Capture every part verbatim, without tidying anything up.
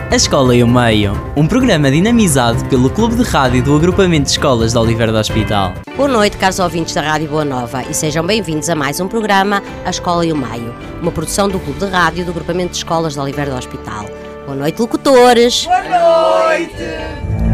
A Escola e o Meio, um programa dinamizado pelo Clube de Rádio do Agrupamento de Escolas de Oliveira do Hospital. Boa noite, caros ouvintes da Rádio Boa Nova, e sejam bem-vindos a mais um programa, A Escola e o Meio, uma produção do Clube de Rádio do Agrupamento de Escolas de Oliveira do Hospital. Boa noite, locutores! Boa noite!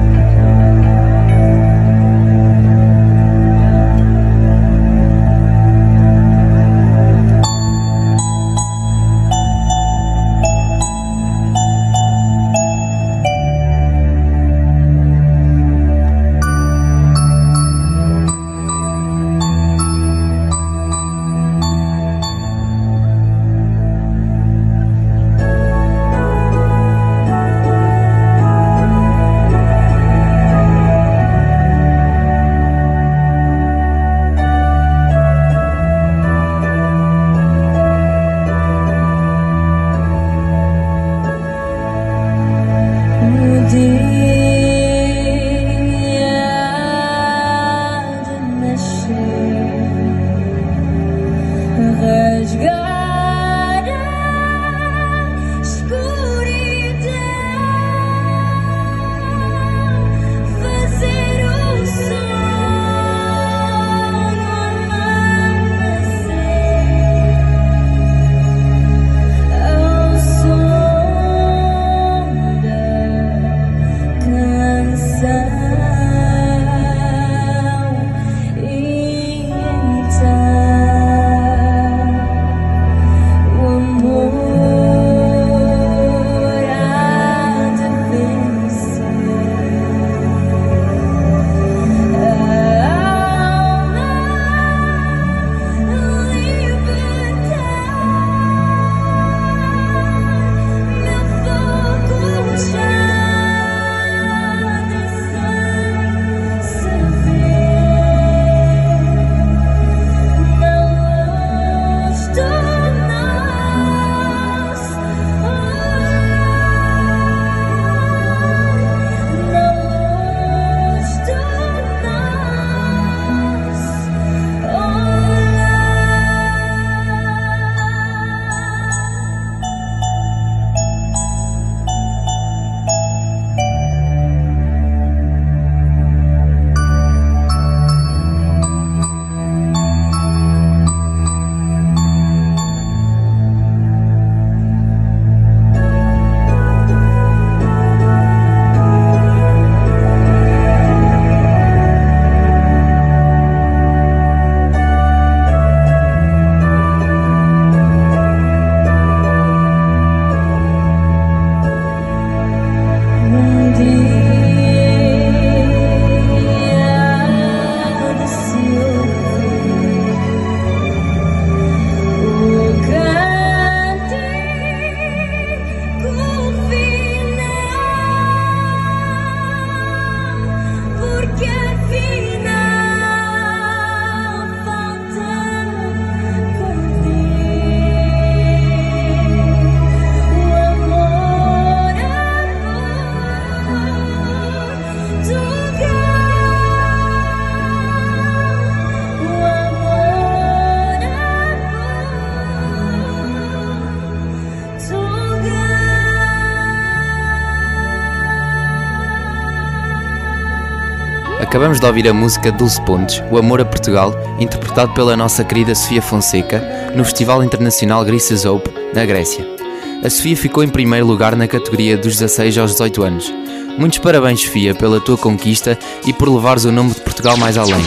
Acabamos de ouvir a música Dulce Pontes, O Amor a Portugal, interpretado pela nossa querida Sofia Fonseca, no Festival Internacional Greece's Hope, na Grécia. A Sofia ficou em primeiro lugar na categoria dos dezasseis aos dezoito anos. Muitos parabéns, Sofia, pela tua conquista e por levares o nome de Portugal mais além.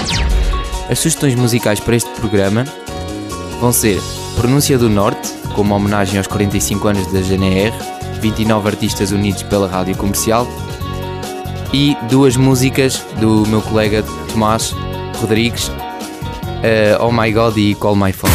As sugestões musicais para este programa vão ser Pronúncia do Norte, como homenagem aos quarenta e cinco anos da G N R, vinte e nove artistas unidos pela Rádio Comercial, e duas músicas do meu colega Tomás Rodrigues, uh, Oh My God e Call My Phone.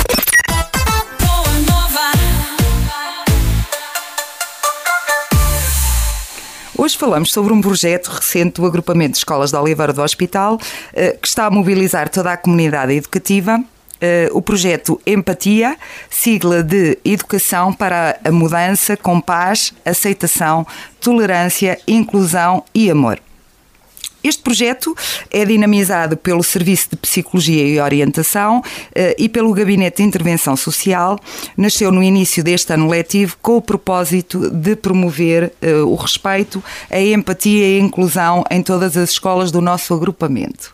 Hoje falamos sobre um projeto recente do Agrupamento de Escolas de Oliveira do Hospital, uh, que está a mobilizar toda a comunidade educativa. Uh, o projeto Empatia, sigla de Educação para a Mudança com Paz, Aceitação, Tolerância, Inclusão e Amor. Este projeto é dinamizado pelo Serviço de Psicologia e Orientação e pelo Gabinete de Intervenção Social. Nasceu no início deste ano letivo com o propósito de promover o respeito, a empatia e a inclusão em todas as escolas do nosso agrupamento.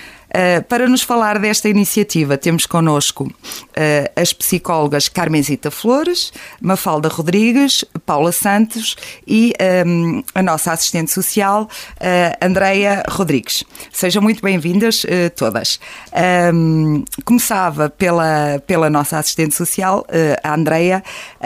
Uh, para nos falar desta iniciativa, temos connosco uh, as psicólogas Carmenzita Flores, Mafalda Rodrigues, Paula Santos e um, a nossa assistente social, uh, Andreia Rodrigues. Sejam muito bem-vindas uh, todas. Um, começava pela, pela nossa assistente social, uh, a Andreia,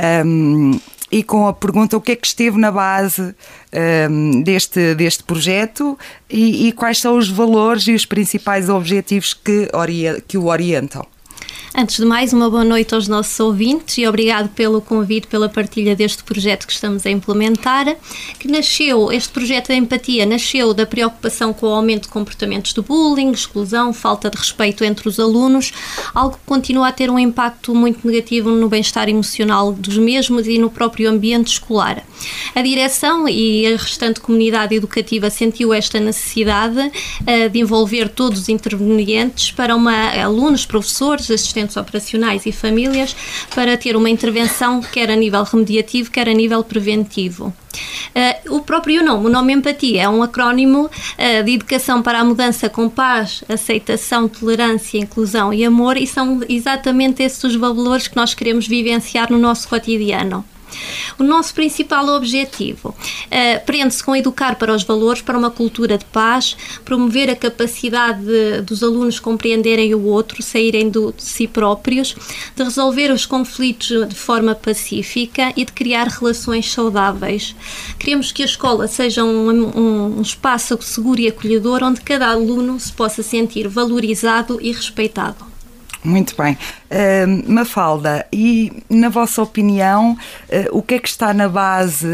um, e com a pergunta o que é que esteve na base um, deste, deste projeto e, e quais são os valores e os principais objetivos que, ori- que o orientam. Antes de mais, uma boa noite aos nossos ouvintes e obrigado pelo convite, pela partilha deste projeto que estamos a implementar, que nasceu, este projeto da empatia nasceu da preocupação com o aumento de comportamentos de bullying, exclusão, falta de respeito entre os alunos, algo que continua a ter um impacto muito negativo no bem-estar emocional dos mesmos e no próprio ambiente escolar. A direção e a restante comunidade educativa sentiu esta necessidade uh, de envolver todos os intervenientes para uma, alunos, professores, assistentes operacionais e famílias para ter uma intervenção quer a nível remediativo, quer a nível preventivo. Uh, o próprio nome, o nome empatia, é um acrónimo uh, de educação para a mudança com paz, aceitação, tolerância, inclusão e amor, e são exatamente esses os valores que nós queremos vivenciar no nosso cotidiano. O nosso principal objetivo uh, prende-se com educar para os valores, para uma cultura de paz, promover a capacidade de, dos alunos compreenderem o outro, saírem do, de si próprios, de resolver os conflitos de forma pacífica e de criar relações saudáveis. Queremos que a escola seja um, um, um espaço seguro e acolhedor onde cada aluno se possa sentir valorizado e respeitado. Muito bem. Uh, Mafalda, e na vossa opinião, uh, o que é que está na base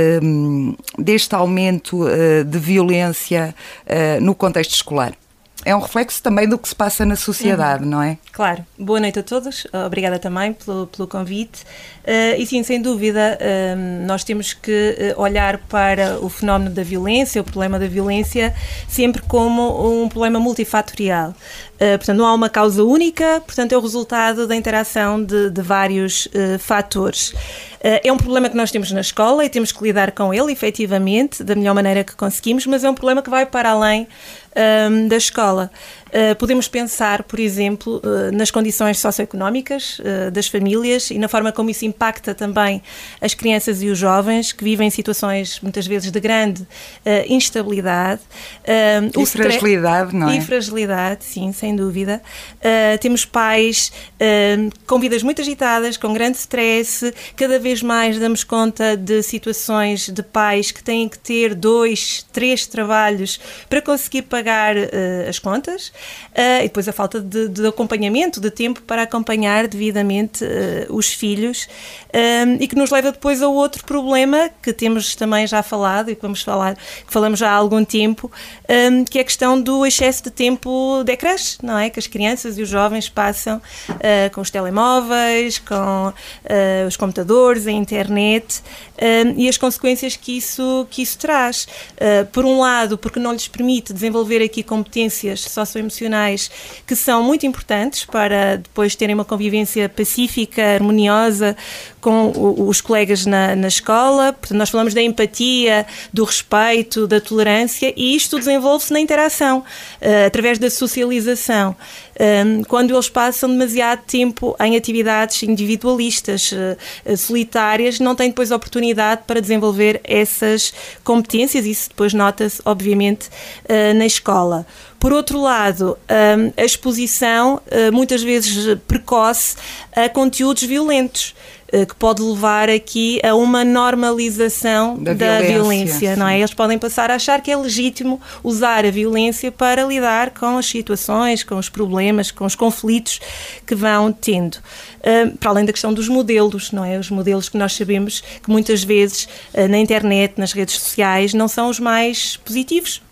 uh, deste aumento uh, de violência uh, no contexto escolar? É um reflexo também do que se passa na sociedade, uhum. não é? Claro. Boa noite a todos. Obrigada também pelo, pelo convite. Uh, e sim, sem dúvida, uh, nós temos que olhar para o fenómeno da violência, o problema da violência, sempre como um problema multifatorial. Uh, portanto, não há uma causa única, portanto, é o resultado da interação de, de vários uh, fatores. Uh, é um problema que nós temos na escola e temos que lidar com ele, efetivamente, da melhor maneira que conseguimos, mas é um problema que vai para além um, da escola. Uh, podemos pensar, por exemplo, uh, nas condições socioeconómicas uh, das famílias e na forma como isso impacta também as crianças e os jovens que vivem situações, muitas vezes, de grande uh, instabilidade. Uh, e fragilidade, não é? E fragilidade, sim, sem dúvida. Uh, temos pais uh, com vidas muito agitadas, com grande stress. Cada vez mais damos conta de situações de pais que têm que ter dois, três trabalhos para conseguir pagar uh, as contas. Uh, e depois a falta de, de acompanhamento, de tempo para acompanhar devidamente uh, os filhos, um, e que nos leva depois a outro problema que temos também já falado e que vamos falar, que falamos já há algum tempo, um, que é a questão do excesso de tempo de ecrãs, não é? Que as crianças e os jovens passam uh, com os telemóveis, com uh, os computadores, a internet, um, e as consequências que isso, que isso traz. Uh, por um lado, porque não lhes permite desenvolver aqui competências socioemocionais que são muito importantes para depois terem uma convivência pacífica, harmoniosa com os colegas na, na escola. Portanto, nós falamos da empatia, do respeito, da tolerância, e isto desenvolve-se na interação, uh, através da socialização. Um, quando eles passam demasiado tempo em atividades individualistas, uh, solitárias, não têm depois oportunidade para desenvolver essas competências. Isso depois nota-se, obviamente, uh, na escola. Por outro lado, a exposição, muitas vezes precoce, a conteúdos violentos, que pode levar aqui a uma normalização da, da violência, violência não é? Eles podem passar a achar que é legítimo usar a violência para lidar com as situações, com os problemas, com os conflitos que vão tendo. Uh, para além da questão dos modelos, não é? Os modelos que nós sabemos que muitas vezes uh, na internet, nas redes sociais, não são os mais positivos.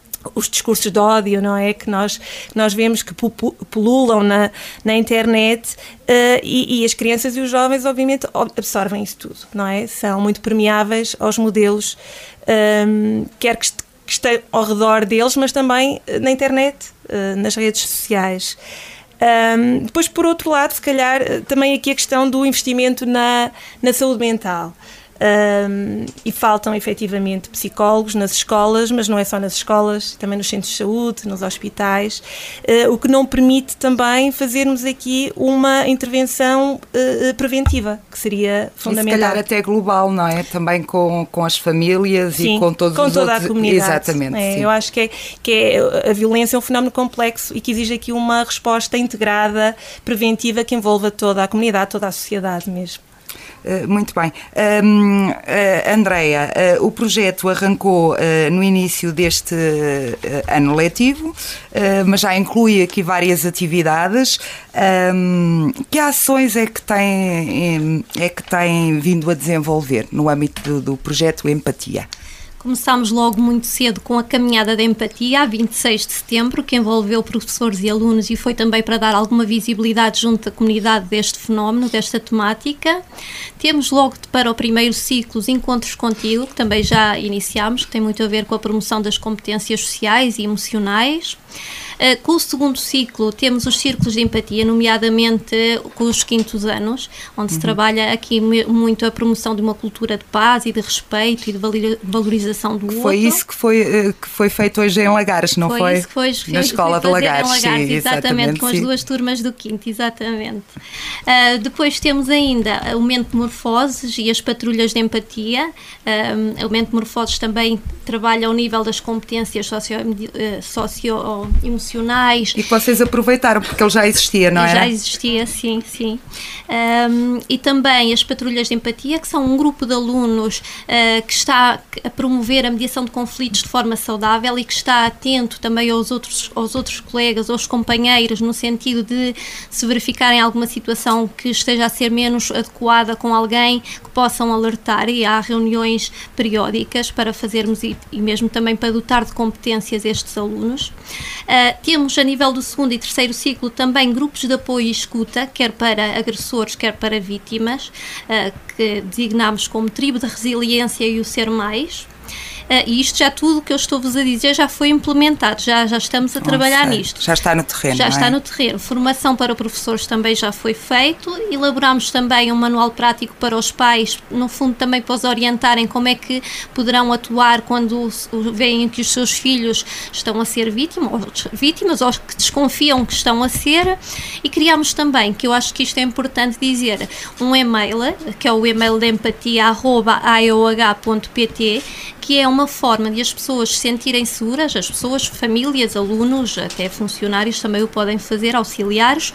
Os discursos de ódio, não é? Que nós, que nós vemos que pululam na, na internet, uh, e, e as crianças e os jovens, obviamente, absorvem isso tudo, não é? São muito permeáveis aos modelos, um, quer que que está ao redor deles, mas também na internet, nas redes sociais. Um, depois, por outro lado, se calhar, também aqui a questão do investimento na, na saúde mental. Um, e faltam efetivamente psicólogos nas escolas, mas não é só nas escolas, também nos centros de saúde, nos hospitais, uh, o que não permite também fazermos aqui uma intervenção uh, preventiva, que seria fundamental. E se calhar até global, não é? Também com, com as famílias. Sim, e com todos com os toda outros. A comunidade. Exatamente. É, sim. Eu acho que, é, que é, a violência é um fenómeno complexo e que exige aqui uma resposta integrada, preventiva, que envolva toda a comunidade, toda a sociedade mesmo. Uh, muito bem. Um, uh, Andreia, uh, o projeto arrancou uh, no início deste uh, ano letivo, uh, mas já inclui aqui várias atividades. Um, que ações é que, tem, é que tem vindo a desenvolver no âmbito do, do projeto Empatia? Começámos logo muito cedo com a caminhada da empatia, a vinte e seis de setembro, que envolveu professores e alunos e foi também para dar alguma visibilidade junto à comunidade deste fenómeno, desta temática. Temos logo para o primeiro ciclo os Encontros Contigo, que também já iniciámos, que tem muito a ver com a promoção das competências sociais e emocionais. Uh, com o segundo ciclo temos os círculos de empatia, nomeadamente uh, com os quintos anos, onde uhum. se trabalha aqui muito a promoção de uma cultura de paz e de respeito e de valorização do outro. Foi isso que foi, uh, que foi feito hoje em Lagares, não foi? Foi isso que foi, foi na Escola de Lagares, Lagares, sim, exatamente, exatamente, com sim. as duas turmas do quinto, exatamente. Uh, depois temos ainda o Mentomorfoses e as patrulhas de empatia. Uh, o Mentomorfoses também trabalha ao nível das competências socio-emocionais, socio e que vocês aproveitaram, porque ele já existia, não é? Já existia, sim, sim. Um, e também as patrulhas de empatia, que são um grupo de alunos uh, que está a promover a mediação de conflitos de forma saudável e que está atento também aos outros, aos outros colegas, aos companheiros, no sentido de se verificarem alguma situação que esteja a ser menos adequada com alguém, que possam alertar, e há reuniões periódicas para fazermos e, e mesmo também para dotar de competências estes alunos. Uh, temos a nível do segundo e terceiro ciclo também grupos de apoio e escuta, quer para agressores, quer para vítimas, uh, que designamos como Tribo da Resiliência e o Ser Mais. Uh, e isto já tudo o que eu estou-vos a dizer já foi implementado, já, já estamos a trabalhar Nossa, nisto. Já está no terreno, Já não está é? no terreno. Formação para professores também já foi feito, elaboramos também um manual prático para os pais, no fundo também para os orientarem como é que poderão atuar quando veem que os seus filhos estão a ser vítima, ou, vítimas ou que desconfiam que estão a ser, e criámos também, que eu acho que isto é importante dizer, um e-mail, que é o e-mail de empatia arroba a e o h ponto p t, que é uma forma de as pessoas se sentirem seguras, as pessoas, famílias, alunos, até funcionários também o podem fazer, auxiliares,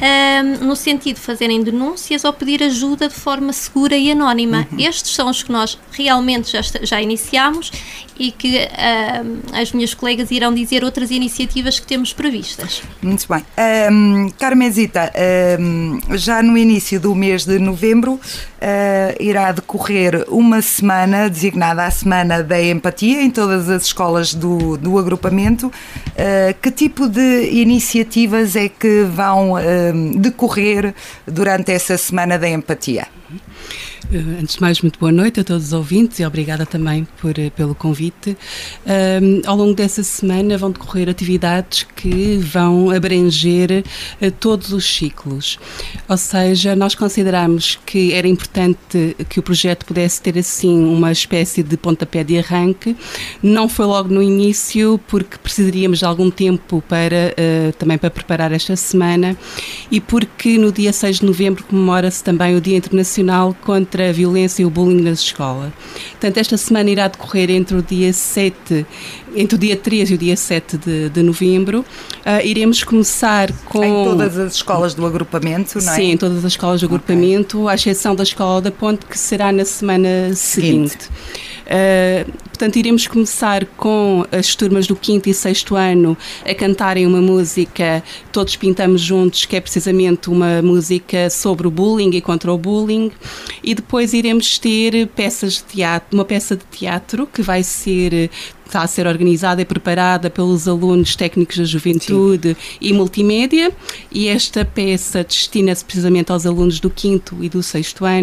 um, no sentido de fazerem denúncias ou pedir ajuda de forma segura e anónima. Uhum. Estes são os que nós realmente já, já iniciámos e que um, as minhas colegas irão dizer outras iniciativas que temos previstas. Muito bem. Um, Carmesita, um, já no início do mês de novembro uh, irá decorrer uma semana designada a Semana da Empatia em todas as escolas do, do agrupamento. Uh, que tipo de iniciativas é que vão uh, decorrer durante essa Semana da Empatia? Antes de mais, muito boa noite a todos os ouvintes e obrigada também por, pelo convite. Um, ao longo dessa semana vão decorrer atividades que vão abranger uh, todos os ciclos. Ou seja, nós consideramos que era importante que o projeto pudesse ter assim uma espécie de pontapé de arranque. Não foi logo no início, porque precisaríamos de algum tempo para, uh, também para preparar esta semana, e porque no dia seis de novembro comemora-se também o Dia Internacional contra a Violência e o Bullying nas escolas. Portanto, esta semana irá decorrer entre o dia sete, entre o dia três e o dia sete de, de novembro. Uh, iremos começar com... Em todas as escolas do agrupamento, não é? Sim, em todas as escolas do agrupamento, okay. À exceção da Escola da Ponte, que será na semana seguinte. seguinte. Uh, portanto, iremos começar com as turmas do quinto e sexto ano a cantarem uma música, Todos Pintamos Juntos, que é precisamente uma música sobre o bullying e contra o bullying, e depois iremos ter peças de teatro, uma peça de teatro que vai ser... está a ser organizada e preparada pelos alunos técnicos da juventude, sim, e multimédia, e esta peça destina-se precisamente aos alunos do quinto e do sexto ano,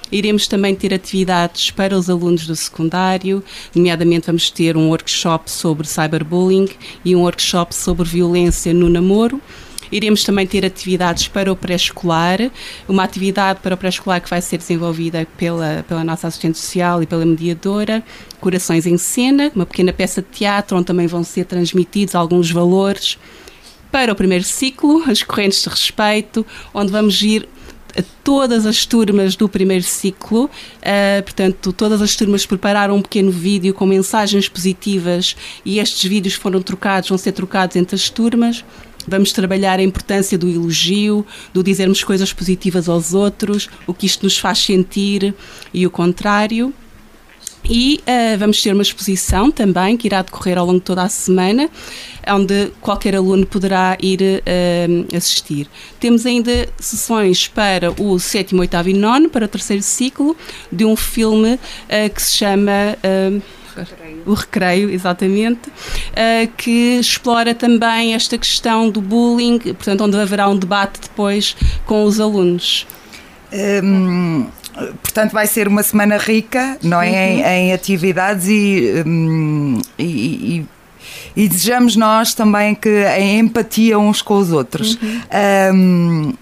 Iremos também ter atividades para os alunos do secundário, nomeadamente vamos ter um workshop sobre cyberbullying e um workshop sobre violência no namoro. Iremos também ter atividades para o pré-escolar, uma atividade para o pré-escolar que vai ser desenvolvida pela, pela nossa assistente social e pela mediadora, Corações em Cena, uma pequena peça de teatro onde também vão ser transmitidos alguns valores. Para o primeiro ciclo, as correntes de respeito, onde vamos ir a todas as turmas do primeiro ciclo, uh, portanto, todas as turmas prepararam um pequeno vídeo com mensagens positivas e estes vídeos foram trocados, vão ser trocados entre as turmas. Vamos trabalhar a importância do elogio, do dizermos coisas positivas aos outros, o que isto nos faz sentir e o contrário. E uh, vamos ter uma exposição também, que irá decorrer ao longo de toda a semana, onde qualquer aluno poderá ir uh, assistir. Temos ainda sessões para o sétimo, oitavo e nono, para o terceiro ciclo, de um filme uh, que se chama... Uh, O Recreio, exatamente, uh, que explora também esta questão do bullying, portanto, onde haverá um debate depois com os alunos. Hum, portanto, vai ser uma semana rica, não é? Uhum. Em, em atividades e, hum, e, e, e desejamos nós também que em empatia uns com os outros. Uhum. Hum,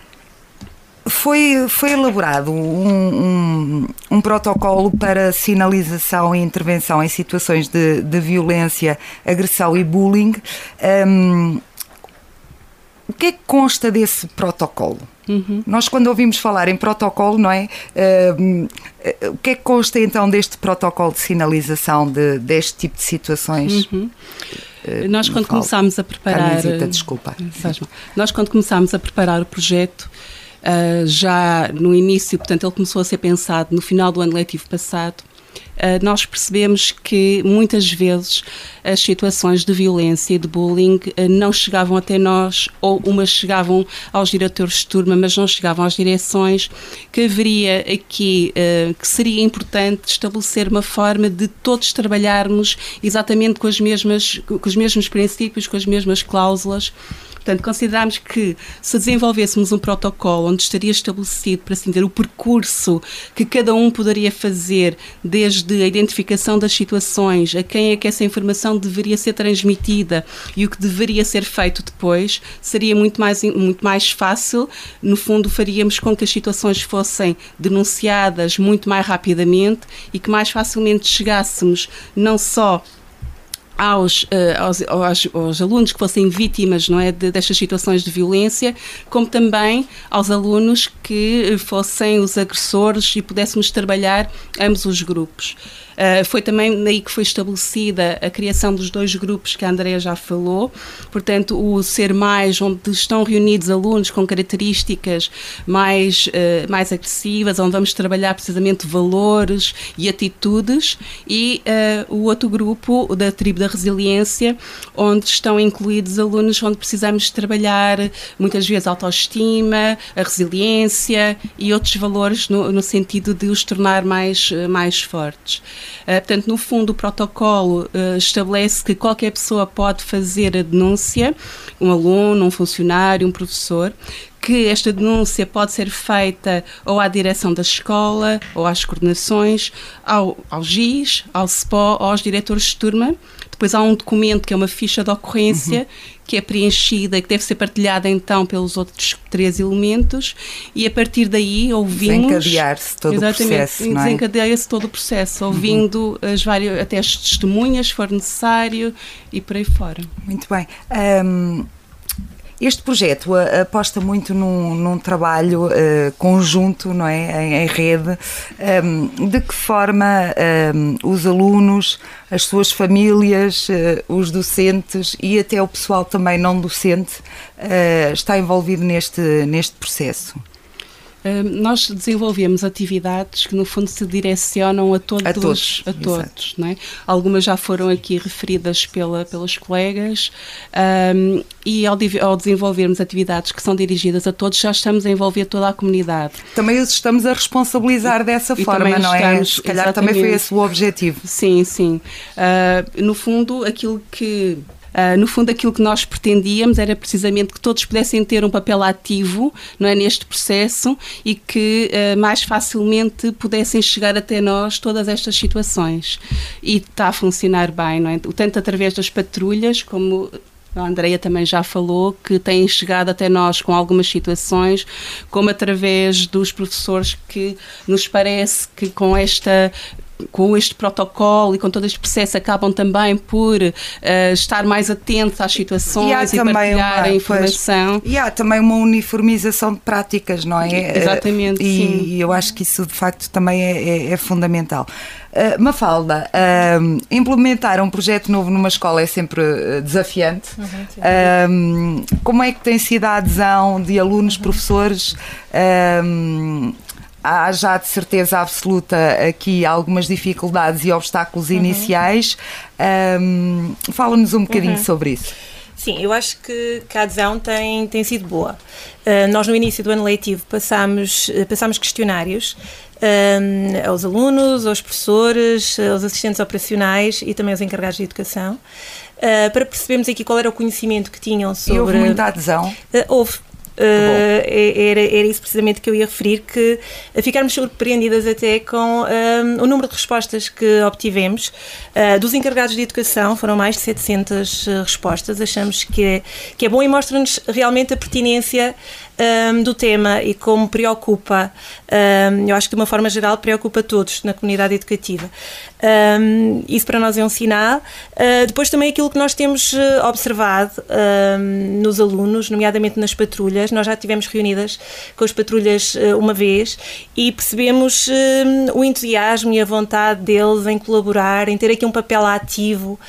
Foi, foi elaborado um, um, um protocolo para sinalização e intervenção em situações de, de violência, agressão e bullying. Um, o que é que consta desse protocolo? Uhum. Nós, quando ouvimos falar em protocolo, não é? Um, o que é que consta então deste protocolo de sinalização de, deste tipo de situações? Uhum. Uh, Nós, quando começámos a preparar. Carmesita, desculpa. Nós, quando começámos a preparar o projeto, Uh, já no início, portanto, ele começou a ser pensado no final do ano letivo passado, uh, nós percebemos que muitas vezes as situações de violência e de bullying uh, não chegavam até nós, ou umas chegavam aos diretores de turma, mas não chegavam às direções, que haveria aqui, uh, que seria importante estabelecer uma forma de todos trabalharmos exatamente com, as mesmas, com os mesmos princípios, com as mesmas cláusulas. Portanto, considerámos que se desenvolvêssemos um protocolo onde estaria estabelecido, para assim dizer, o percurso que cada um poderia fazer, desde a identificação das situações, a quem é que essa informação deveria ser transmitida e o que deveria ser feito depois, seria muito mais, muito mais fácil. No fundo, faríamos com que as situações fossem denunciadas muito mais rapidamente e que mais facilmente chegássemos não só Aos, uh, aos, aos, aos alunos que fossem vítimas, não é, de, destas situações de violência, como também aos alunos que fossem os agressores e pudéssemos trabalhar ambos os grupos. Uh, foi também daí que foi estabelecida a criação dos dois grupos que a Andrea já falou, portanto o Ser Mais, onde estão reunidos alunos com características mais, uh, mais agressivas, onde vamos trabalhar precisamente valores e atitudes, e uh, o outro grupo, da Tribo da Resiliência, onde estão incluídos alunos onde precisamos trabalhar muitas vezes a autoestima, a resiliência e outros valores no, no sentido de os tornar mais, mais fortes. Uh, portanto, no fundo, o protocolo uh, estabelece que qualquer pessoa pode fazer a denúncia, um aluno, um funcionário, um professor, que esta denúncia pode ser feita ou à direção da escola, ou às coordenações, ao, ao G I S, ao S P O, ou aos diretores de turma. Depois há um documento que é uma ficha de ocorrência, uhum. que é preenchida e que deve ser partilhada então pelos outros três elementos, e a partir daí ouvimos... Desencadear-se todo o processo, não é? Desencadeia-se todo o processo, ouvindo uhum. as várias, até as testemunhas, se for necessário, e por aí fora. Muito bem. Um... Este projeto aposta muito num, num trabalho uh, conjunto, não é? Em, em rede. Um, de que forma um, os alunos, as suas famílias, uh, os docentes e até o pessoal também não docente uh, está envolvido neste, neste processo? Uh, nós desenvolvemos atividades que no fundo se direcionam a todos, a todos, a todos, não é? Algumas já foram aqui referidas pela, pelas colegas, um, e ao, ao desenvolvermos atividades que são dirigidas a todos, já estamos a envolver toda a comunidade. Também os estamos a responsabilizar dessa e forma, não estamos, é? Se calhar exatamente. Também foi esse o objetivo. Sim, sim. Uh, no fundo, aquilo que Uh, no fundo, aquilo que nós pretendíamos era precisamente que todos pudessem ter um papel ativo, não é, neste processo e que uh, mais facilmente pudessem chegar até nós todas estas situações. E está a funcionar bem, não é? Tanto através das patrulhas, como a Andreia também já falou, que têm chegado até nós com algumas situações, como através dos professores, que nos parece que com esta... com este protocolo e com todo este processo acabam também por uh, estar mais atentos às situações e, e partilhar uma, a informação. Pois, e há também uma uniformização de práticas, não é? Exatamente, e, sim. E eu acho que isso de facto também é, é, é fundamental. Uh, Mafalda, uh, implementar um projeto novo numa escola é sempre uh, desafiante. Uhum, uh, como é que tem sido a adesão de alunos, uhum. professores? Uh, Há já de certeza absoluta aqui algumas dificuldades e obstáculos uhum. iniciais. Um, Fala-nos um bocadinho uhum. sobre isso. Sim, eu acho que, que a adesão tem, tem sido boa. Uh, nós no início do ano letivo passámos, passámos questionários um, aos alunos, aos professores, aos assistentes operacionais e também aos encarregados de educação, uh, para percebermos aqui qual era o conhecimento que tinham sobre... E houve muita adesão? Uh, houve. Uh, era, era isso precisamente que eu ia referir, que uh, ficarmos surpreendidas até com uh, o número de respostas que obtivemos. Uh, dos encarregados de educação foram mais de setecentas uh, respostas. Achamos que é, que é bom e mostra-nos realmente a pertinência um, do tema e como preocupa, um, eu acho que de uma forma geral preocupa todos na comunidade educativa. Um, isso para nós é um sinal. Uh, depois também aquilo que nós temos observado um, nos alunos, nomeadamente nas patrulhas. Nós já estivemos reunidas com as patrulhas uh, uma vez e percebemos uh, o entusiasmo e a vontade deles em colaborar, em ter aqui um papel ativo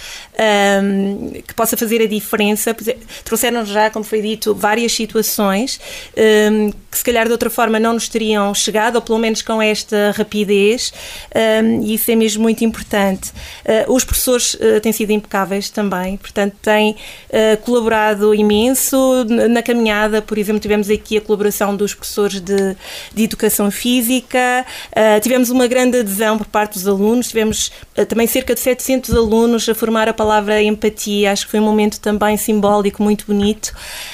um, que possa fazer a diferença. Trouxeram-nos já, como foi dito, várias situações um, que se calhar de outra forma não nos teriam chegado, ou pelo menos com esta rapidez, um, e isso é mesmo muito importante. Uh, os professores uh, têm sido impecáveis também, portanto têm uh, colaborado imenso na caminhada. Por exemplo, tivemos aqui a colaboração dos professores de, de Educação Física, uh, tivemos uma grande adesão por parte dos alunos, tivemos uh, também cerca de setecentos alunos a formar a palavra empatia. Acho que foi um momento também simbólico, muito bonito.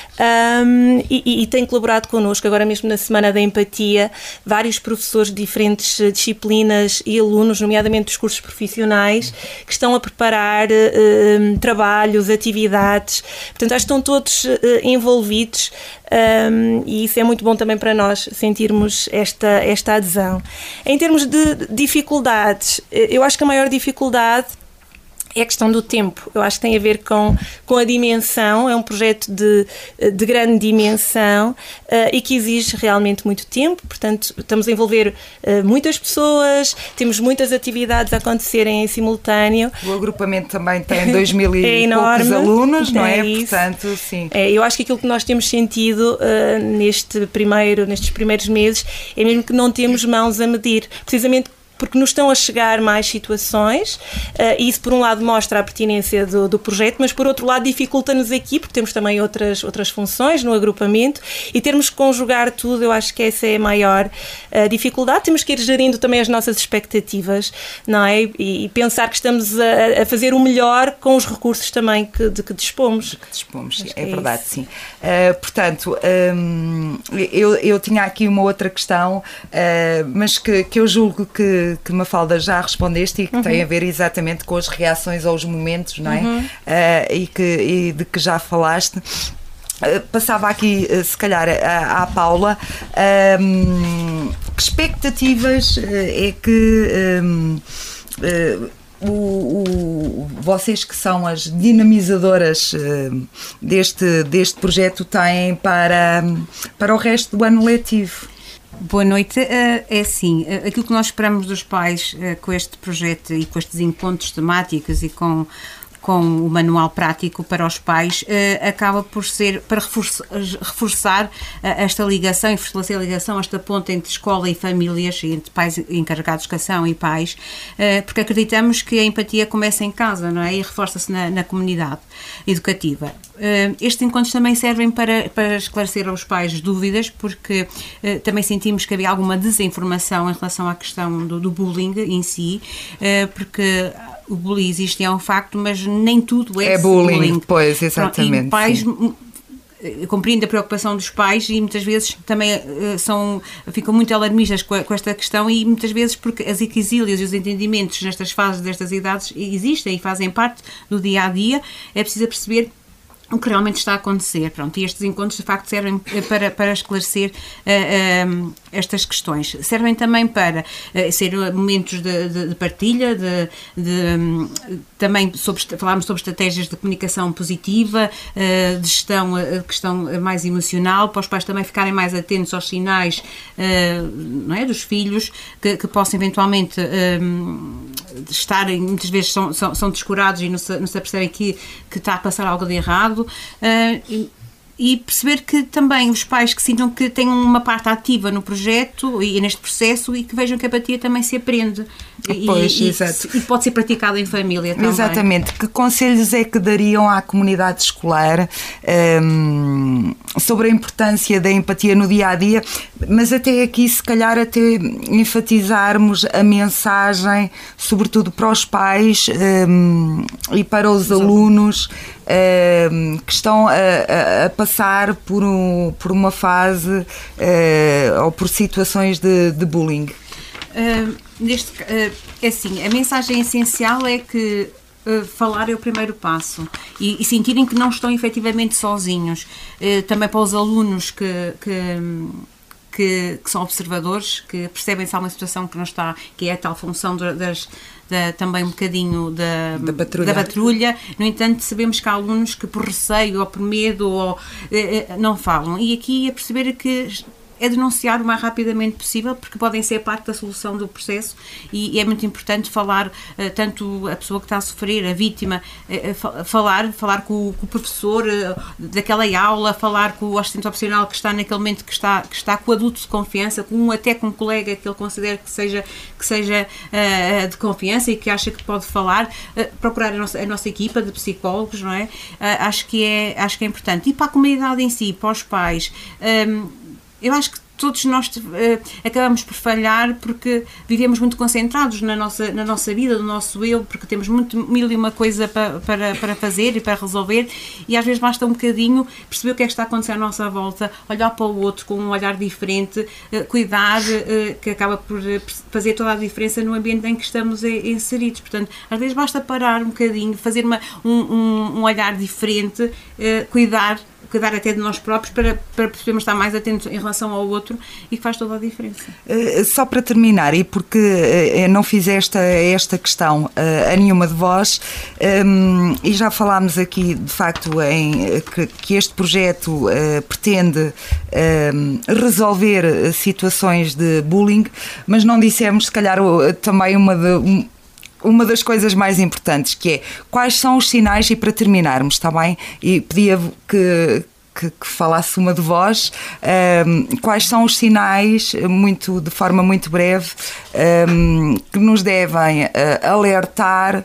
Um, e, e tem colaborado connosco, agora mesmo na Semana da Empatia, vários professores de diferentes disciplinas e alunos, nomeadamente dos cursos profissionais, que estão a preparar uh, trabalhos, atividades. Portanto, acho que estão todos uh, envolvidos, um, e isso é muito bom também para nós sentirmos esta, esta adesão. Em termos de dificuldades, eu acho que a maior dificuldade é a questão do tempo. Eu acho que tem a ver com, com a dimensão. É um projeto de, de grande dimensão uh, e que exige realmente muito tempo. Portanto, estamos a envolver uh, muitas pessoas, temos muitas atividades a acontecerem em simultâneo. O agrupamento também tem dois mil e é poucos alunos, não é? Isso. Portanto, sim. É, eu acho que aquilo que nós temos sentido uh, neste primeiro, nestes primeiros meses é mesmo que não temos mãos a medir. Precisamente porque nos estão a chegar mais situações, uh, e isso por um lado mostra a pertinência do, do projeto, mas por outro lado dificulta-nos aqui, porque temos também outras, outras funções no agrupamento, e termos que conjugar tudo, eu acho que essa é a maior uh, dificuldade. Temos que ir gerindo também as nossas expectativas, não é? E, e pensar que estamos a, a fazer o melhor com os recursos também que, de que dispomos. De que dispomos, sim, é, é verdade, isso. Sim. Uh, portanto, um, eu, eu tinha aqui uma outra questão, uh, mas que, que eu julgo que que Mafalda já respondeste e que uhum. tem a ver exatamente com as reações aos momentos, não é? Uhum. Uh, e, que, e de que já falaste. Uh, passava aqui, uh, se calhar, à, à Paula. Um, que expectativas uh, é que um, uh, o, o, vocês que são as dinamizadoras uh, deste, deste projeto têm para, para o resto do ano letivo? Boa noite. É assim, aquilo que nós esperamos dos pais com este projeto e com estes encontros temáticos e com, com o manual prático para os pais, acaba por ser para reforçar, reforçar esta ligação e fortalecer a ligação, esta ponte entre escola e famílias, entre pais encarregados de educação e pais, porque acreditamos que a empatia começa em casa, não é? E reforça-se na, na comunidade educativa. Estes encontros também servem para, para esclarecer aos pais dúvidas, porque uh, também sentimos que havia alguma desinformação em relação à questão do, do bullying em si, uh, porque o bullying existe, é um facto, mas nem tudo é, é bullying, bullying. Pois, exatamente. E pais... Eu compreendo a preocupação dos pais e muitas vezes também uh, são, ficam muito alarmistas com, a, com esta questão e muitas vezes porque as equisílias e os entendimentos nestas fases, destas idades e existem e fazem parte do dia-a-dia, é preciso perceber o que realmente está a acontecer. Pronto, e estes encontros de facto servem para, para esclarecer uh, uh, estas questões. Servem também para uh, ser momentos de, de, de partilha, de, de, um, também sobre, falarmos sobre estratégias de comunicação positiva, uh, de gestão, uh, questão mais emocional, para os pais também ficarem mais atentos aos sinais uh, não é, dos filhos, que, que possam eventualmente uh, estarem, muitas vezes são, são, são descurados e não se, não se apercebem que, que está a passar algo de errado. Uh, e, e perceber que também os pais que sintam que têm uma parte ativa no projeto e neste processo e que vejam que a empatia também se aprende pois, e, exato. e, e pode ser praticada em família também. Exatamente. Que conselhos é que dariam à comunidade escolar um, sobre a importância da empatia no dia-a-dia, mas até aqui se calhar até enfatizarmos a mensagem sobretudo para os pais um, e para os Exato. alunos um, que estão a, a, a passar por, um, por uma fase uh, ou por situações de, de bullying. Uh, neste, uh, é assim, a mensagem essencial é que uh, falar é o primeiro passo e, e sentirem que não estão efetivamente sozinhos. Uh, também para os alunos que, que, que, que são observadores, que percebem se há uma situação que não está, que é a tal função das Da, também um bocadinho da, da, patrulha. da patrulha. No entanto, sabemos que há alunos que por receio ou por medo ou, eh, não falam. E aqui é perceber que é denunciar o mais rapidamente possível, porque podem ser parte da solução do processo e, e é muito importante falar, uh, tanto a pessoa que está a sofrer, a vítima, uh, falar, falar com, com o professor uh, daquela aula, falar com o assistente opcional que está naquele momento, que está, que está com o adulto de confiança, com, até com um colega que ele considera que seja, que seja uh, de confiança e que acha que pode falar, uh, procurar a nossa, a nossa equipa de psicólogos, não é? Uh, acho, que é acho que é importante. E para a comunidade em si, para os pais, um, eu acho que todos nós uh, acabamos por falhar porque vivemos muito concentrados na nossa, na nossa vida, no nosso eu, porque temos muito, mil e uma coisa para, para, para fazer e para resolver e às vezes basta um bocadinho perceber o que é que está a acontecer à nossa volta, olhar para o outro com um olhar diferente, uh, cuidar, uh, que acaba por fazer toda a diferença no ambiente em que estamos inseridos. Portanto, às vezes basta parar um bocadinho, fazer uma, um, um, um olhar diferente, uh, cuidar cuidar até de nós próprios para, para podermos estar mais atentos em relação ao outro e que faz toda a diferença. Uh, só para terminar, e porque uh, não fiz esta, esta questão uh, a nenhuma de vós, um, e já falámos aqui de facto em, que, que este projeto uh, pretende uh, resolver situações de bullying, mas não dissemos se calhar uh, também uma de... Um, uma das coisas mais importantes, que é quais são os sinais, e para terminarmos, está bem? E pedia que, que, que falasse uma de vós, um, quais são os sinais, muito, de forma muito breve, um, que nos devem uh, alertar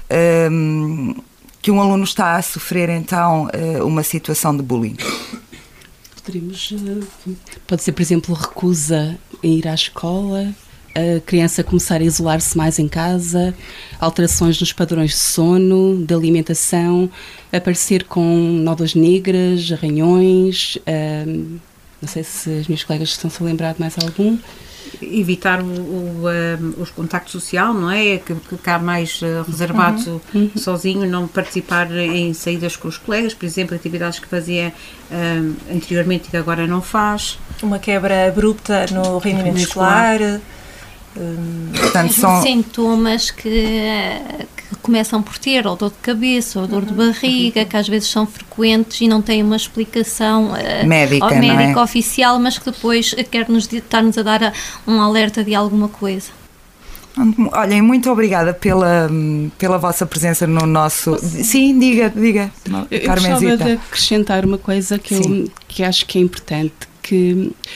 um, que um aluno está a sofrer então uh, uma situação de bullying. Poderíamos, uh, pode ser, por exemplo, recusa em ir à escola, a criança começar a isolar-se mais em casa, alterações nos padrões de sono, de alimentação, aparecer com nódoas negras, arranhões, um, não sei se as minhas colegas estão-se a lembrar de mais algum. Evitar o, o, um, os contacto social, não é? Que ficar mais uh, reservado uhum. sozinho, não participar em saídas com os colegas, por exemplo, atividades que fazia um, anteriormente e que agora não faz. Uma quebra abrupta no rendimento escolar. Hum, Portanto, são sintomas que, que começam por ter ou dor de cabeça ou dor de barriga, que às vezes são frequentes e não têm uma explicação médica, uh, médica é? oficial, mas que depois quer nos estar-nos a dar um alerta de alguma coisa. Olhem, muito obrigada pela, pela vossa presença no nosso... Sim, Sim diga, diga, Eu gostava de acrescentar uma coisa que, eu, que acho que é importante, que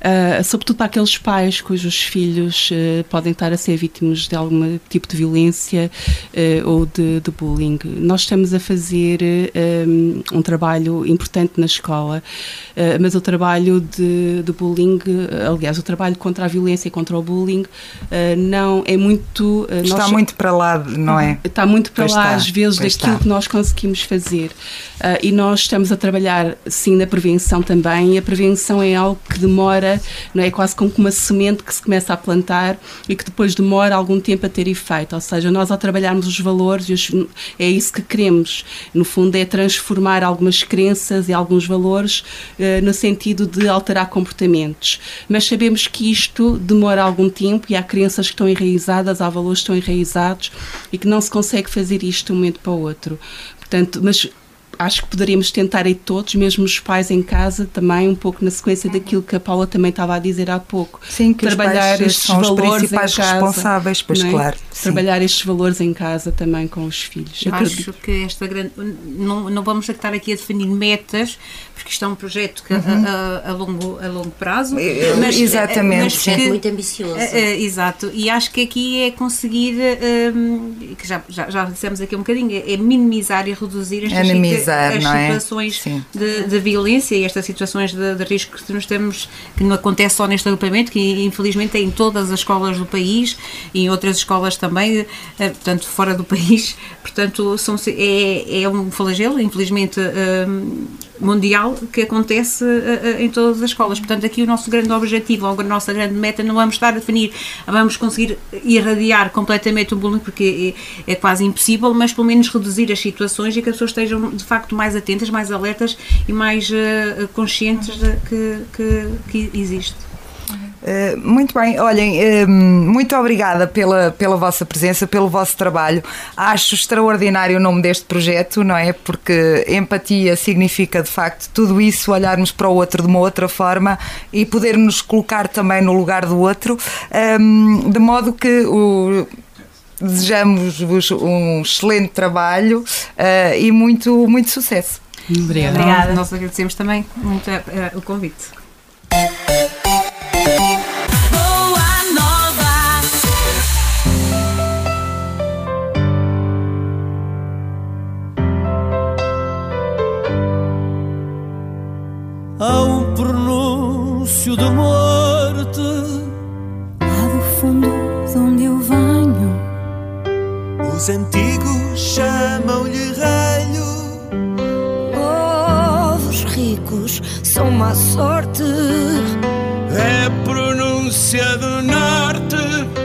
uh, sobretudo para aqueles pais cujos filhos uh, podem estar a ser vítimas de algum tipo de violência uh, ou de, de bullying. Nós estamos a fazer uh, um, um trabalho importante na escola, uh, mas o trabalho de, de bullying, uh, aliás, o trabalho contra a violência e contra o bullying uh, não é muito... Uh, está nós, muito para lá, não é? Está muito para pois lá, está, às vezes, daquilo está. que nós conseguimos fazer. Uh, e nós estamos a trabalhar, sim, na prevenção também, e a prevenção é algo que demora, não é? Quase como uma semente que se começa a plantar e que depois demora algum tempo a ter efeito. Ou seja, nós ao trabalharmos os valores, é isso que queremos. No fundo, é transformar algumas crenças e alguns valores uh, no sentido de alterar comportamentos. Mas sabemos que isto demora algum tempo e há crenças que estão enraizadas, há valores que estão enraizados e que não se consegue fazer isto de um momento para o outro. Portanto, mas acho que poderíamos tentar aí todos, mesmo os pais em casa, também um pouco na sequência daquilo que a Paula também estava a dizer há pouco. Sim, que trabalhar os pais estes são os valores principais em casa, responsáveis, pois não é? claro. Trabalhar sim. estes valores em casa também com os filhos. Eu acho que esta grande... Não, não vamos estar aqui a definir metas, porque isto é um projeto que, uhum. a, a, a, longo, a longo prazo. Mas, Exatamente. Mas que, é muito ambicioso. É, é, exato. E acho que aqui é conseguir, um, que já, já, já dissemos aqui um bocadinho, é minimizar e reduzir estas Minimizar, as não é? situações de, de violência e estas situações de, de risco que nós temos, que não acontece só neste agrupamento, que infelizmente é em todas as escolas do país e em outras escolas também, portanto fora do país, portanto são, é, é um flagelo, infelizmente mundial, que acontece em todas as escolas. Portanto aqui o nosso grande objetivo, a nossa grande meta, não vamos estar a definir, vamos conseguir irradiar completamente o bullying, porque é, é quase impossível, mas pelo menos reduzir as situações e que as pessoas estejam de facto mais atentas, mais alertas e mais uh, conscientes de que, que, que existe. Uh, muito bem, olhem, uh, muito obrigada pela, pela vossa presença, pelo vosso trabalho. Acho extraordinário o nome deste projeto, não é? Porque empatia significa de facto tudo isso, olharmos para o outro de uma outra forma e poder-nos colocar também no lugar do outro, um, de modo que o desejamos-vos um excelente trabalho uh, e muito, muito sucesso. Obrigada. Obrigada. Nós agradecemos também muito uh, o convite. Boa Nova. Há um pronúncio de morte lá do fundo de onde eu venho. Os antigos chamam-lhe ralho. Os ricos são má sorte. É pronúncia do norte.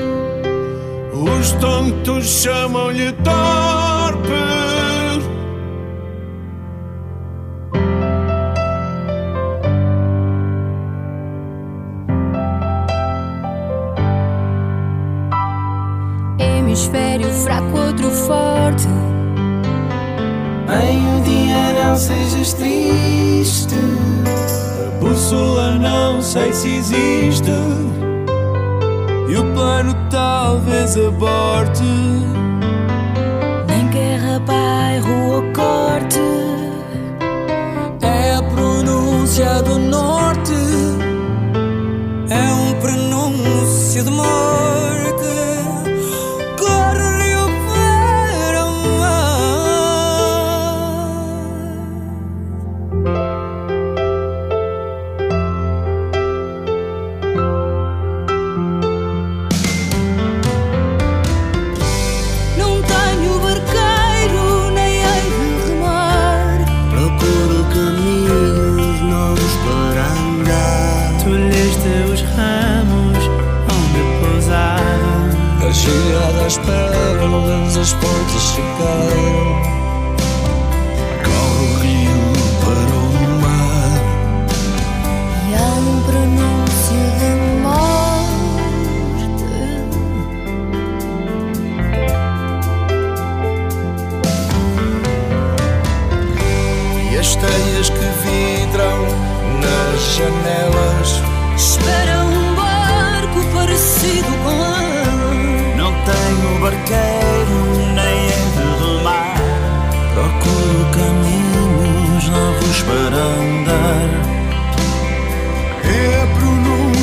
Os tontos chamam-lhe torpe. Hemisfério fraco, outro forte. Em um dia não sejas triste. A bússola não sei se existe. E o plano talvez aborte. Nem guerra, bairro ou corte. É a pronúncia do norte. É um pronúncio de morte. As pérolas, as pontes chegaram. Corre o rio para o mar. E há um pronúncio de morte. E as telhas que vidram nas janelas espera um barco parecido com ela. Não tenho barqueiro, nem é de remar. Procuro caminhos novos para andar. É a pronúncia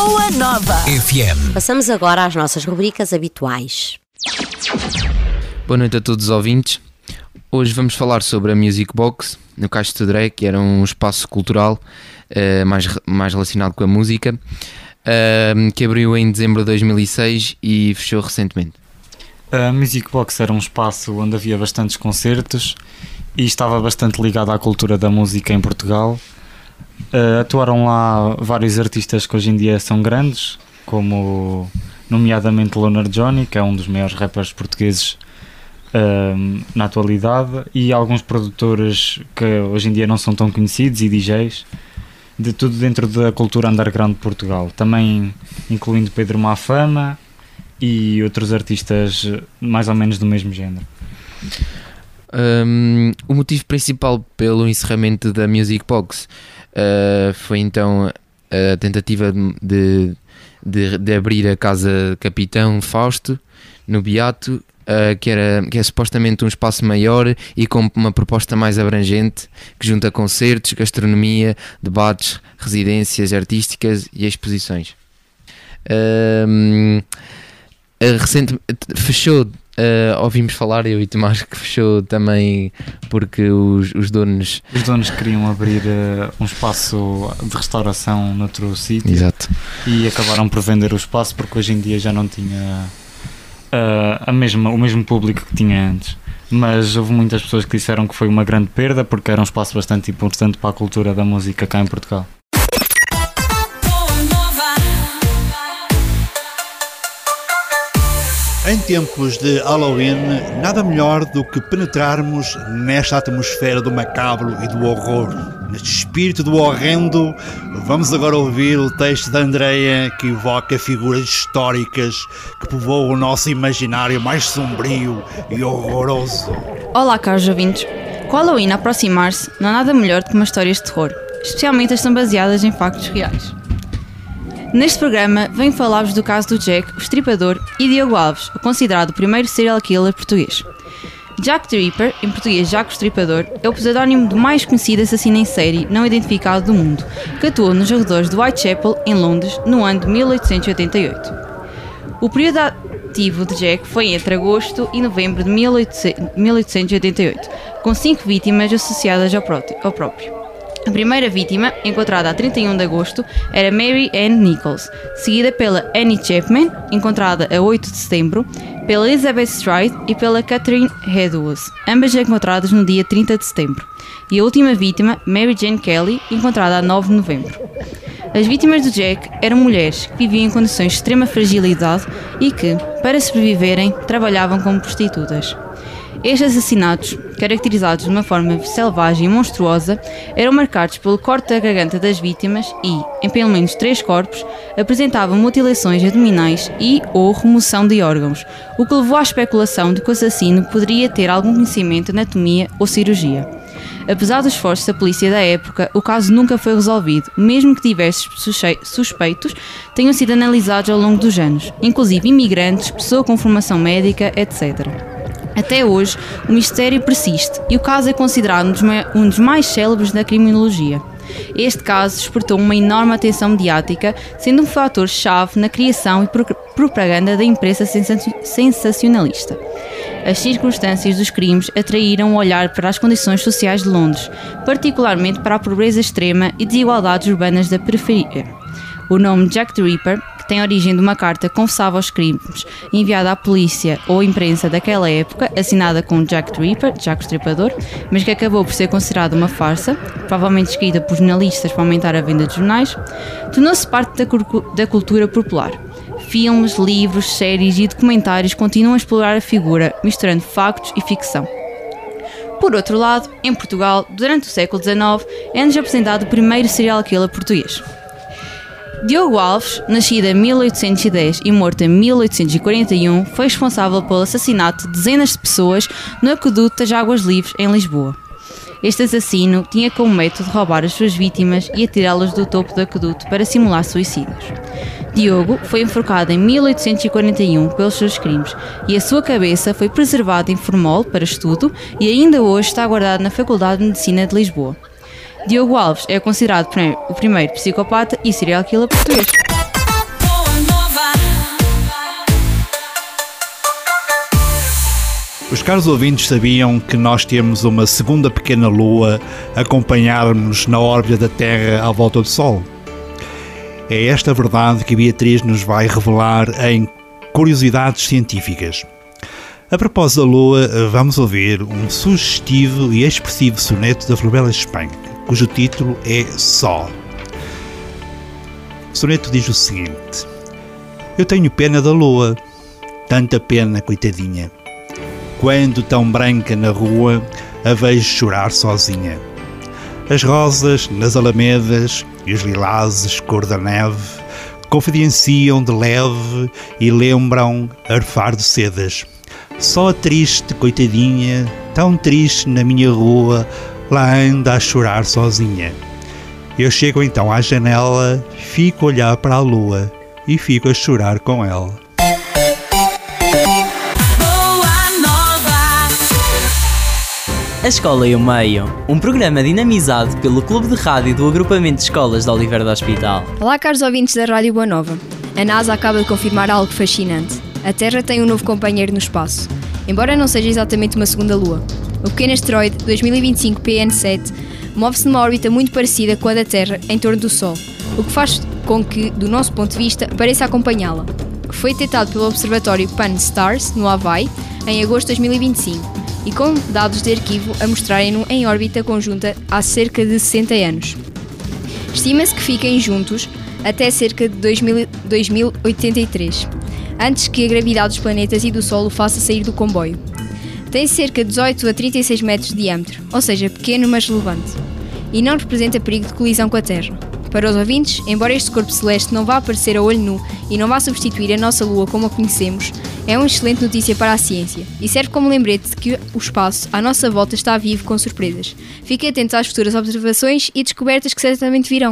Boa Nova F M. Passamos agora às nossas rubricas habituais. Boa noite a todos os ouvintes. Hoje vamos falar sobre a Music Box no Cais de Sodré, que era um espaço cultural uh, mais, mais relacionado com a música, uh, que abriu em dezembro de dois mil e seis e fechou recentemente. A Music Box era um espaço onde havia bastantes concertos e estava bastante ligado à cultura da música em Portugal. Uh, atuaram lá vários artistas que hoje em dia são grandes, como nomeadamente Loner Johnny, que é um dos maiores rappers portugueses uh, na atualidade, e alguns produtores que hoje em dia não são tão conhecidos e D Js, de tudo dentro da cultura underground de Portugal, também incluindo Pedro Mafama e outros artistas mais ou menos do mesmo género. Um, o motivo principal pelo encerramento da Music Box uh, foi então a tentativa de, de, de abrir a Casa Capitão Fausto no Beato, uh, que, era, que é supostamente um espaço maior e com uma proposta mais abrangente, que junta concertos, gastronomia, debates, residências artísticas e exposições. Um, recente, fechou, uh, ouvimos falar, eu e Tomás, que fechou também porque os, os donos os donos queriam abrir uh, um espaço de restauração noutro sítio. Exato. E acabaram por vender o espaço porque hoje em dia já não tinha uh, a mesma, o mesmo público que tinha antes. Mas houve muitas pessoas que disseram que foi uma grande perda porque era um espaço bastante importante para a cultura da música cá em Portugal. Em tempos de Halloween, nada melhor do que penetrarmos nesta atmosfera do macabro e do horror. Neste espírito do horrendo, vamos agora ouvir o texto da Andreia, que evoca figuras históricas que povoam o nosso imaginário mais sombrio e horroroso. Olá, caros ouvintes. Com o Halloween a aproximar-se, não há nada melhor do que umas histórias de terror, especialmente as que são baseadas em factos reais. Neste programa, venho falar-vos do caso do Jack, o Estripador, e Diogo Alves, o considerado o primeiro serial killer português. Jack the Ripper, em português Jack o Estripador, é o pseudónimo do mais conhecido assassino em série não identificado do mundo, que atuou nos arredores de Whitechapel, em Londres, no ano de mil oitocentos e oitenta e oito. O período ativo de Jack foi entre agosto e novembro de mil oitocentos e oitenta e oito, com cinco vítimas associadas ao próprio. A primeira vítima, encontrada a trinta e um de agosto, era Mary Ann Nichols, seguida pela Annie Chapman, encontrada a oito de setembro, pela Elizabeth Stride e pela Catherine Hedges, ambas encontradas no dia trinta de setembro, e a última vítima, Mary Jane Kelly, encontrada a nove de novembro. As vítimas do Jack eram mulheres que viviam em condições de extrema fragilidade e que, para sobreviverem, trabalhavam como prostitutas. Estes assassinatos, caracterizados de uma forma selvagem e monstruosa, eram marcados pelo corte da garganta das vítimas e, em pelo menos três corpos, apresentavam mutilações abdominais e ou remoção de órgãos, o que levou à especulação de que o assassino poderia ter algum conhecimento de anatomia ou cirurgia. Apesar dos esforços da polícia da época, o caso nunca foi resolvido, mesmo que diversos suspeitos tenham sido analisados ao longo dos anos, inclusive imigrantes, pessoa com formação médica, etcétera. Até hoje, o mistério persiste e o caso é considerado um dos mais célebres da criminologia. Este caso despertou uma enorme atenção mediática, sendo um fator-chave na criação e propaganda da imprensa sensacionalista. As circunstâncias dos crimes atraíram o olhar para as condições sociais de Londres, particularmente para a pobreza extrema e desigualdades urbanas da periferia. O nome Jack the Ripper, que tem origem de uma carta que confessava os crimes enviada à polícia ou imprensa daquela época, assinada com Jack the Ripper, Jack o Estripador, mas que acabou por ser considerada uma farsa, provavelmente escrita por jornalistas para aumentar a venda de jornais, tornou-se parte da, da cultura popular. Filmes, livros, séries e documentários continuam a explorar a figura, misturando factos e ficção. Por outro lado, em Portugal, durante o século dezenove, é-nos apresentado o primeiro serial killer português. Diogo Alves, nascido em mil oitocentos e dez e morto em mil oitocentos e quarenta e um, foi responsável pelo assassinato de dezenas de pessoas no aqueduto das Águas Livres, em Lisboa. Este assassino tinha como método roubar as suas vítimas e atirá-las do topo do aqueduto para simular suicídios. Diogo foi enforcado em mil oitocentos e quarenta e um pelos seus crimes e a sua cabeça foi preservada em formol para estudo e ainda hoje está guardada na Faculdade de Medicina de Lisboa. Diogo Alves é considerado o primeiro psicopata e serial killer português. Os caros ouvintes sabiam que nós temos uma segunda pequena lua a acompanhar-nos na órbita da Terra à volta do Sol? É esta a verdade que a Beatriz nos vai revelar em Curiosidades Científicas. A propósito da Lua, vamos ouvir um sugestivo e expressivo soneto da Floribela Espanca, cujo título é Só. O soneto diz o seguinte: eu tenho pena da Lua, tanta pena, coitadinha. Quando tão branca na rua, a vejo chorar sozinha. As rosas nas alamedas e os lilazes cor da neve confidenciam de leve e lembram arfar de sedas. Só a triste coitadinha, tão triste na minha rua, lá anda a chorar sozinha. Eu chego então à janela, fico a olhar para a lua e fico a chorar com ela. A Escola e o Meio, um programa dinamizado pelo Clube de Rádio do Agrupamento de Escolas de Oliveira do Hospital. Olá, caros ouvintes da Rádio Boa Nova. A NASA acaba de confirmar algo fascinante. A Terra tem um novo companheiro no espaço, embora não seja exatamente uma segunda lua. O pequeno asteroide dois mil e vinte e cinco P N sete move-se numa órbita muito parecida com a da Terra em torno do Sol, o que faz com que, do nosso ponto de vista, pareça acompanhá-la. Foi detectado pelo Observatório Pan-STARRS, no Havaí, em agosto de dois mil e vinte e cinco. E com dados de arquivo a mostrarem-no em órbita conjunta há cerca de sessenta anos. Estima-se que fiquem juntos até cerca de dois mil e oitenta e três, antes que a gravidade dos planetas e do Sol o faça sair do comboio. Tem cerca de dezoito a trinta e seis metros de diâmetro, ou seja, pequeno mas relevante, e não representa perigo de colisão com a Terra. Para os ouvintes, embora este corpo celeste não vá aparecer a olho nu e não vá substituir a nossa Lua como a conhecemos, é uma excelente notícia para a ciência e serve como lembrete de que o espaço à nossa volta está vivo com surpresas. Fiquem atentos às futuras observações e descobertas que certamente virão.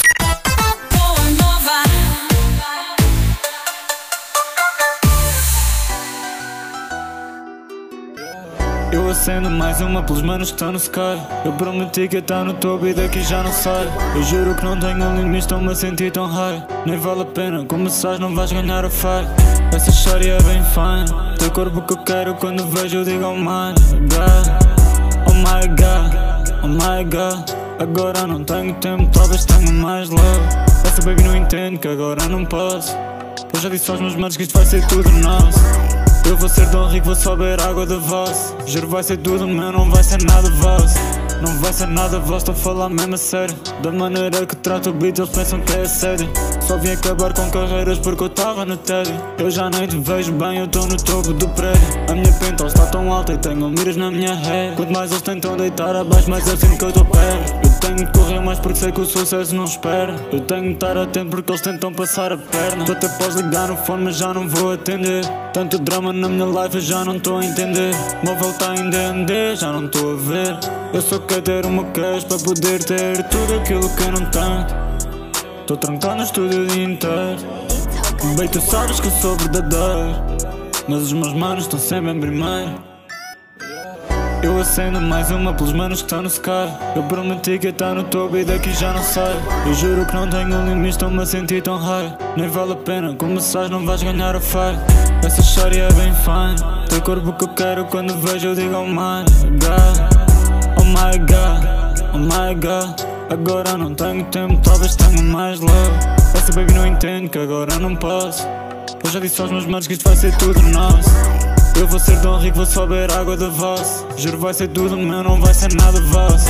Eu acendo mais uma pelos manos que estão no Sky. Eu prometi que ia estar no topo e daqui já não sai. Eu juro que não tenho limites, estou-me a sentir tão high. Nem vale a pena, começares não vais ganhar a fight. Essa história é bem fine. Teu corpo que eu quero, quando vejo eu digo oh my God. Oh my God, oh my God. Agora não tenho tempo, talvez tenha mais love. Essa baby não entende que agora não posso. Eu já disse aos meus manos que isto vai ser tudo nosso. Eu vou ser tão rico, vou só beber água da voz. Juro vai ser tudo meu, não vai ser nada vosso. Não vai ser nada vosso, estou a falar mesmo a sério. Da maneira que trato o beat, eles pensam que é sério. Só vim acabar com carreiras porque eu estava no tédio. Eu já nem te vejo bem, eu estou no topo do prédio. A minha penthouse está tão alta e tenho miras na minha head. Quanto mais eles tentam deitar abaixo, mais eu sinto que eu estou perto. Eu tenho de correr mais porque sei que o sucesso não espera. Eu tenho de estar atento porque eles tentam passar a perna. Tu até podes ligar no fone mas já não vou atender. Tanto drama na minha life eu já não estou a entender. Móvel está em D N D, já não estou a ver. Eu só quero ter uma cash para poder ter tudo aquilo que eu não tenho. Estou trancado no estúdio o dia inteiro. Bem, tu sabes que eu sou verdadeiro, mas os meus manos estão sempre em primeiro. Eu acendo mais uma pelos manos que estão no Sky. Eu prometi que ia estar no topo e daqui já não sai. Eu juro que não tenho limites, estou-me a sentir tão high. Nem vale a pena, começares não vais ganhar a fight. Essa história é bem fine. Teu corpo que eu quero, quando vejo eu digo oh my God. Oh my God, oh my God. Agora não tenho tempo, talvez tenha mais love. Essa baby não entende que agora não posso. Eu já disse aos meus manos que isto vai ser tudo nosso. Eu vou ser tão rico, vou só beber água da voz. Juro vai ser tudo meu, não vai ser nada vosso.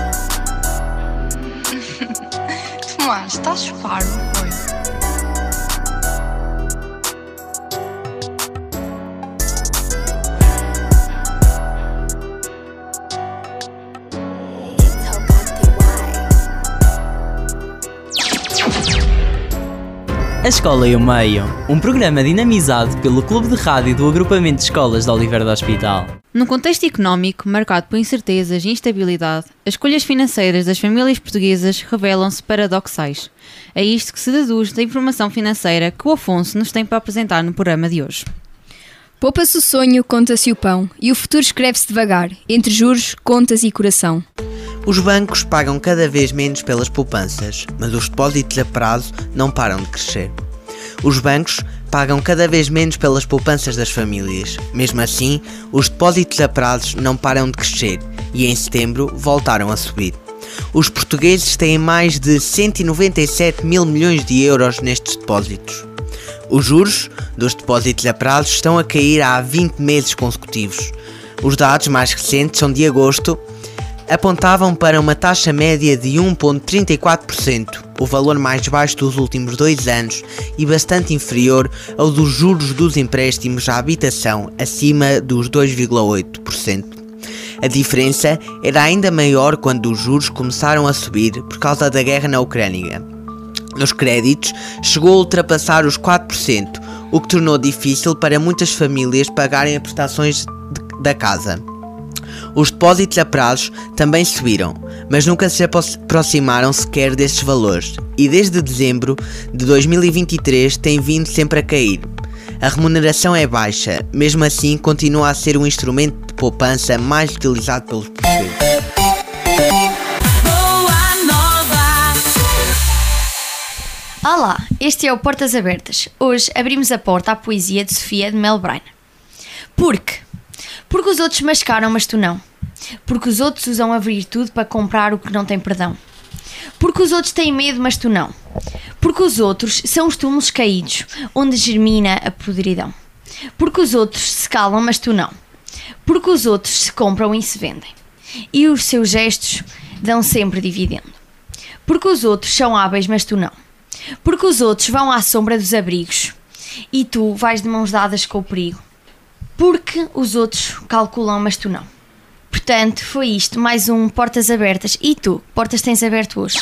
Tomás, estás parvo, foi? A Escola e o Meio, um programa dinamizado pelo Clube de Rádio do Agrupamento de Escolas de Oliveira do Hospital. Num contexto económico marcado por incertezas e instabilidade, as escolhas financeiras das famílias portuguesas revelam-se paradoxais. É isto que se deduz da informação financeira que o Afonso nos tem para apresentar no programa de hoje. Poupa-se o sonho, conta-se o pão, e o futuro escreve-se devagar, entre juros, contas e coração. Os bancos pagam cada vez menos pelas poupanças, mas os depósitos a prazo não param de crescer. Os bancos pagam cada vez menos pelas poupanças das famílias. Mesmo assim, os depósitos a prazos não param de crescer e em setembro voltaram a subir. Os portugueses têm mais de cento e noventa e sete mil milhões de euros nestes depósitos. Os juros dos depósitos a prazos estão a cair há vinte meses consecutivos. Os dados mais recentes são de agosto, apontavam para uma taxa média de um vírgula trinta e quatro por cento, o valor mais baixo dos últimos dois anos e bastante inferior ao dos juros dos empréstimos à habitação, acima dos dois vírgula oito por cento. A diferença era ainda maior quando os juros começaram a subir por causa da guerra na Ucrânia. Nos créditos, chegou a ultrapassar os quatro por cento, o que tornou difícil para muitas famílias pagarem as prestações de, da casa. Os depósitos a prazos também subiram, mas nunca se aproximaram sequer destes valores, e desde dezembro de dois mil e vinte e três tem vindo sempre a cair. A remuneração é baixa, mesmo assim continua a ser um instrumento de poupança mais utilizado pelos portugueses. Olá, este é o Portas Abertas. Hoje abrimos a porta à poesia de Sofia de Melbrenner. Porque? Porque os outros mascaram, mas tu não. Porque os outros usam a virtude para comprar o que não tem perdão. Porque os outros têm medo, mas tu não. Porque os outros são os túmulos caídos, onde germina a podridão. Porque os outros se calam, mas tu não. Porque os outros se compram e se vendem. E os seus gestos dão sempre dividendo. Porque os outros são hábeis, mas tu não. Porque os outros vão à sombra dos abrigos e tu vais de mãos dadas com o perigo. Porque os outros calculam, mas tu não. Portanto, foi isto, mais um Portas Abertas. E tu, que portas tens aberto hoje?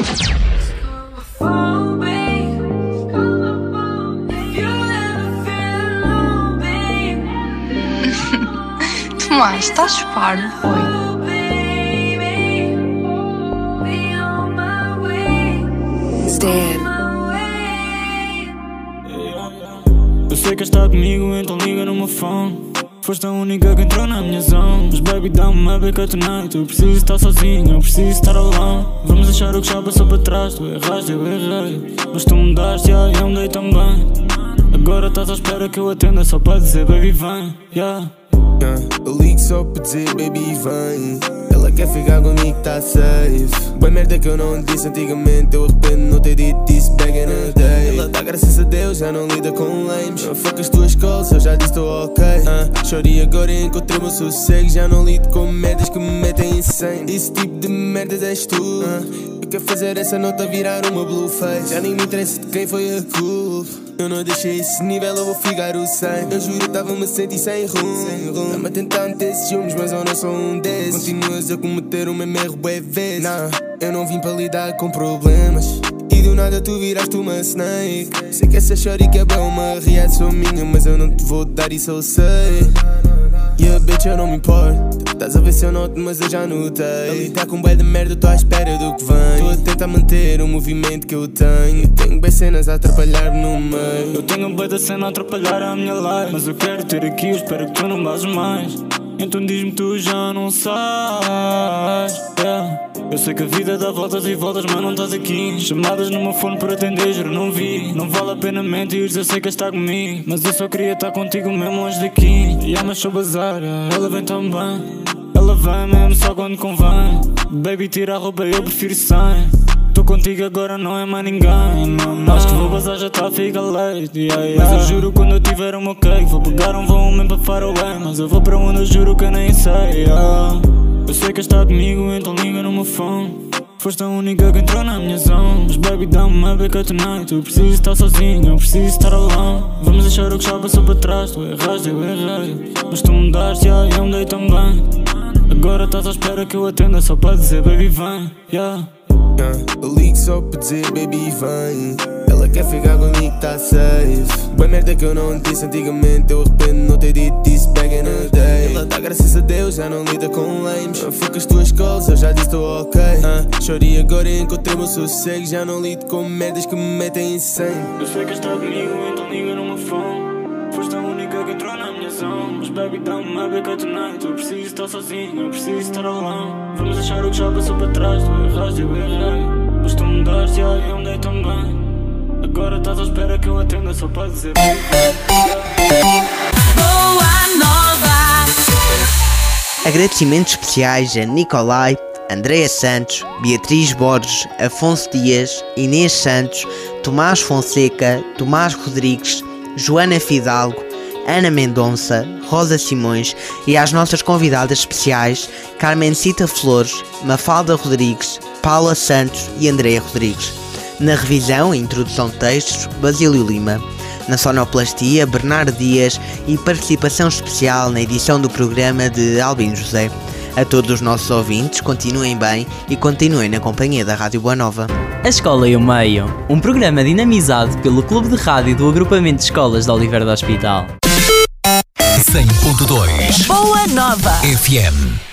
Tomás, estás a chupar, não foi? Stan. Eu sei que está comigo, então liga no meu phone. Foste a única que entrou na minha zone. Mas baby, dá-me uma beca tonight. Eu preciso estar sozinho, eu preciso estar alone. Vamos deixar o que já passou para trás. Tu erraste, eu errei, mas tu mudaste, yeah, eu mudei também. Agora estás à espera que eu atenda só para dizer baby vem, yeah. Eu ligo só para dizer baby vem. Ela quer ficar comigo, tá safe. Boa merda que eu não disse antigamente. Eu arrependo não ter dito isso back in the day. Ela dá graças a Deus, já não lida com lames. Não foca as tuas calls, eu já disse tô ok. uh, Chorei agora e encontrei o meu sossego. Já não lido com merdas que me metem insane. Esse tipo de merdas és tu. uh, Eu quero fazer essa nota virar uma blue face. Já nem me interessa de quem foi a culpa. Eu não deixei esse nível, eu vou ficar o cem. Eu juro, tava-me a sentir sem rumo. Dá-me a tentar meter ciúmes, mas eu não sou um desses. Continuas a cometer o mesmo erro bué vezes. Nah, eu não vim para lidar com problemas. E do nada tu viraste uma snake. Sei que essa chorica é uma reação minha, mas eu não te vou dar isso, eu sei. Yeah, bitch, eu não me importo. Estás a ver se eu noto, mas eu já notei. Ali tá com bué de merda, tô à espera do que vem. Tô a tentar manter o movimento que eu tenho. Tenho bem cenas a atrapalhar-me no meio. Eu tenho bué da cena a atrapalhar a minha life. Mas eu quero ter aqui, eu espero que tu não bases mais. Então diz-me, tu já não sais, yeah. Eu sei que a vida dá voltas e voltas, mas não estás aqui. Chamadas no meu fone por atender, juro não vi. Não vale a pena mentir, eu sei que estás comigo. Mas eu só queria estar contigo mesmo longe daqui. E yeah, mas sou bazar, ela vem tão bem. Ela vem mesmo só quando convém. Baby, tira a roupa, eu prefiro sem. Tô contigo agora, não é mais ninguém, não, não. Acho que vou bazar, já tá a ficar late, yeah, yeah. Mas eu juro quando eu tiver o meu cake vou pegar um voo mesmo para far away. Mas eu vou para onde eu juro que eu nem sei, yeah. Eu sei que está comigo, então liga no meu phone. Foste a única que entrou na minha zone. Mas baby, dá-me uma beca tonight. Eu preciso estar sozinho, eu preciso estar alone. Vamos deixar o que já passou para trás. Tu erraste, eu errei, mas tu mudaste, yeah, eu mudei também. Agora estás à espera que eu atenda só para dizer baby vem, yeah. Eu ligo só para dizer baby vem. Ela quer ficar comigo, tá safe. Boa merda que eu não disse antigamente. Eu arrependo não ter dito isso back in the day. Ela dá graças a Deus, já não lida com lames. Não foca as tuas calls, eu já disse tô ok. uh, Chorei agora e encontrei o meu sossego. Já não lido com merdas que me metem insane. Eu sei que está comigo, então liga no meu phone. Foste a única que entrou na minha zone. Mas baby, dá-me uma beca tonight. Eu preciso estar sozinho, eu preciso estar alone. Vamos deixar o que já passou para trás. Tu erraste, eu errei, mas tu mudaste, yeah, eu mudei também. Agora estás à espera que eu atenda só para dizer Boa Nova. Agradecimentos especiais a Nicolai, Andréa Santos, Beatriz Borges, Afonso Dias, Inês Santos, Tomás Fonseca, Tomás Rodrigues, Joana Fidalgo, Ana Mendonça, Rosa Simões e às nossas convidadas especiais Carmencita Flores, Mafalda Rodrigues, Paula Santos e Andréa Rodrigues. Na revisão e introdução de textos, Basílio Lima. Na sonoplastia, Bernardo Dias e participação especial na edição do programa de Albino José. A todos os nossos ouvintes, continuem bem e continuem na companhia da Rádio Boa Nova. A Escola e o Meio, um programa dinamizado pelo Clube de Rádio do Agrupamento de Escolas de Oliveira do Hospital. cem ponto dois Boa Nova F M.